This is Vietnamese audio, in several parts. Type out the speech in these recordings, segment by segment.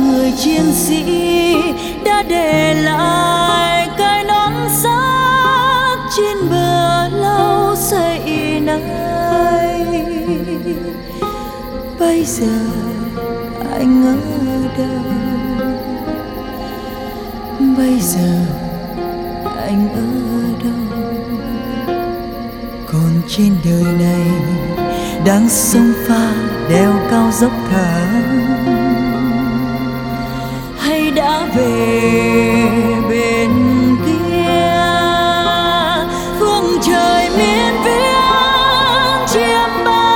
người chiến sĩ đã để lại cái nón sắt trên bờ lau sậy này. Bây giờ anh ở đâu? Bây giờ anh ở đâu? Còn trên đời này đang sông pha đèo cao dốc thẳng, hay đã về bên kia phương trời miên viễn chiêm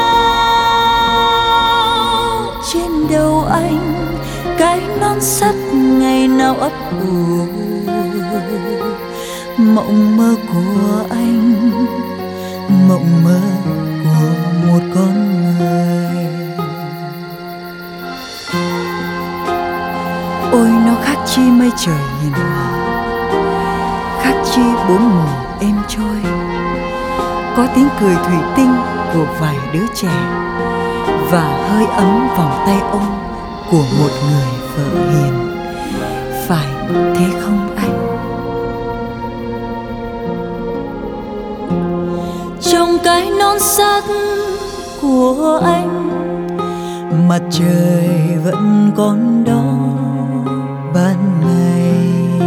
bao? Trên đầu anh cái nón sắt ngày nào ấp ủ, mộng mơ của anh, mộng mơ của một con người. Ôi nó khác chi mây trời hiền hòa, khác chi bốn mùa êm trôi, có tiếng cười thủy tinh của vài đứa trẻ và hơi ấm vòng tay ôm của một người vợ hiền. Phải thế không anh? Trong cái nón sắt của anh, mặt trời vẫn còn đó ban ngày,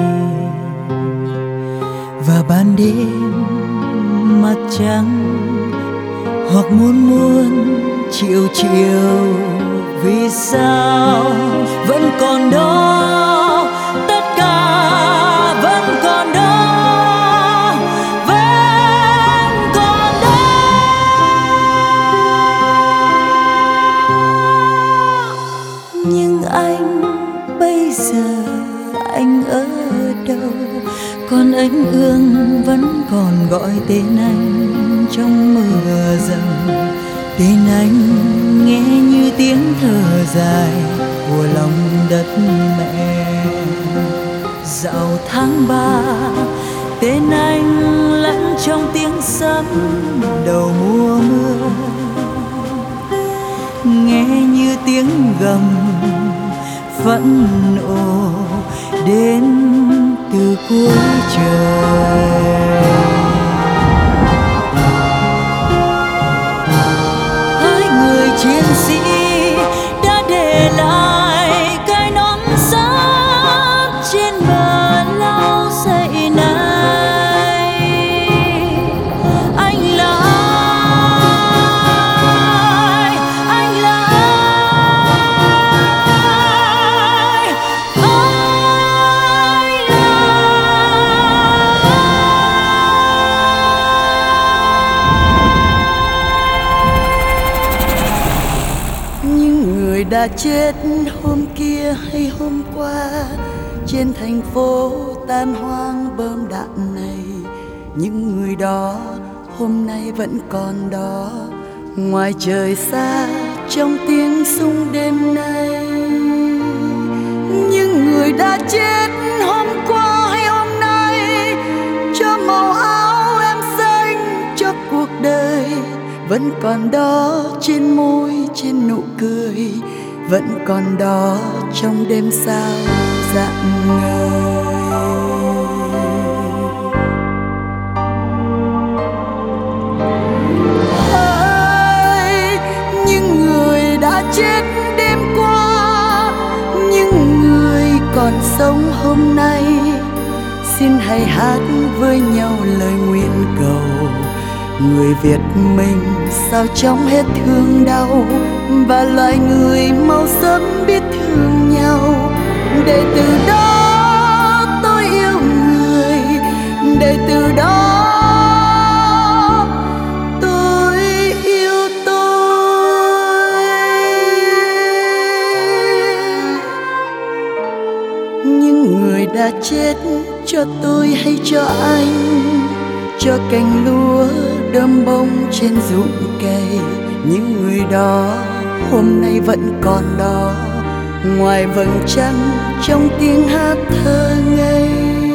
và ban đêm mặt trăng hoặc muôn triệu triệu vì sao vẫn còn đó, tất cả vẫn còn đó, vẫn còn đó. Nhưng anh bây giờ anh ở đâu? Còn ánh ương vẫn còn gọi tên anh trong mưa dầm. Tên anh nghe như tiếng thở dài của lòng đất mẹ. Dạo tháng 3 tên anh lẫn trong tiếng sấm đầu mùa mưa, nghe như tiếng gầm phẫn nộ đến từ cuối trời. Hỡi người chiến sĩ đã để lại cái nón sắt trên bờ lau sậy này, anh là ai? Anh là ai? Anh là những người đã chết hôm kia hay hôm qua trên thành phố tan hoang bom đạn này. Những người đó hôm nay vẫn còn đó ngoài trời xa trong tiếng súng đêm nay. Những người đã chết hôm qua hay hôm nay cho màu áo em xanh, cho cuộc đời vẫn còn đó trên môi, trên nụ cười, vẫn còn đó trong đêm sao rạng ngời. Hỡi những người đã chết đêm qua, những người còn sống hôm nay, xin hãy hát với nhau lời nguyện cầu. Người Việt mình sao trong hết thương đau, và loài người mau sớm biết thương nhau. Để từ đó tôi yêu người, để từ đó tôi yêu tôi. Những người đã chết cho tôi hay cho anh, cho cành lúa đơm bông trên ruộng cây. Những người đó hôm nay vẫn còn đó ngoài vầng trăng trong tiếng hát thơ ngây.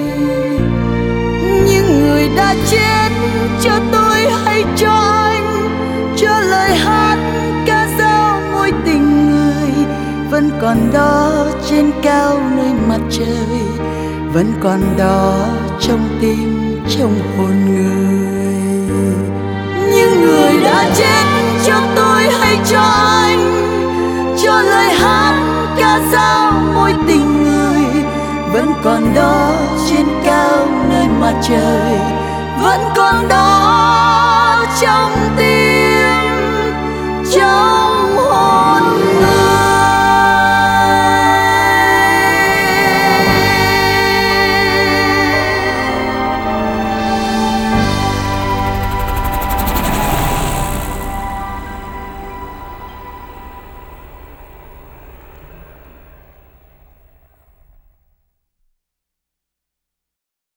Những người đã chết cho tôi hay cho anh, cho lời hát ca dao mối tình người vẫn còn còn đó trên cao nơi mặt trời, vẫn còn đó trong tim trong hồn người. Những người đã chết cho tôi hay cho anh, cho lời hát ca dao mối tình người, vẫn còn đó trên cao nơi mặt trời, vẫn còn đó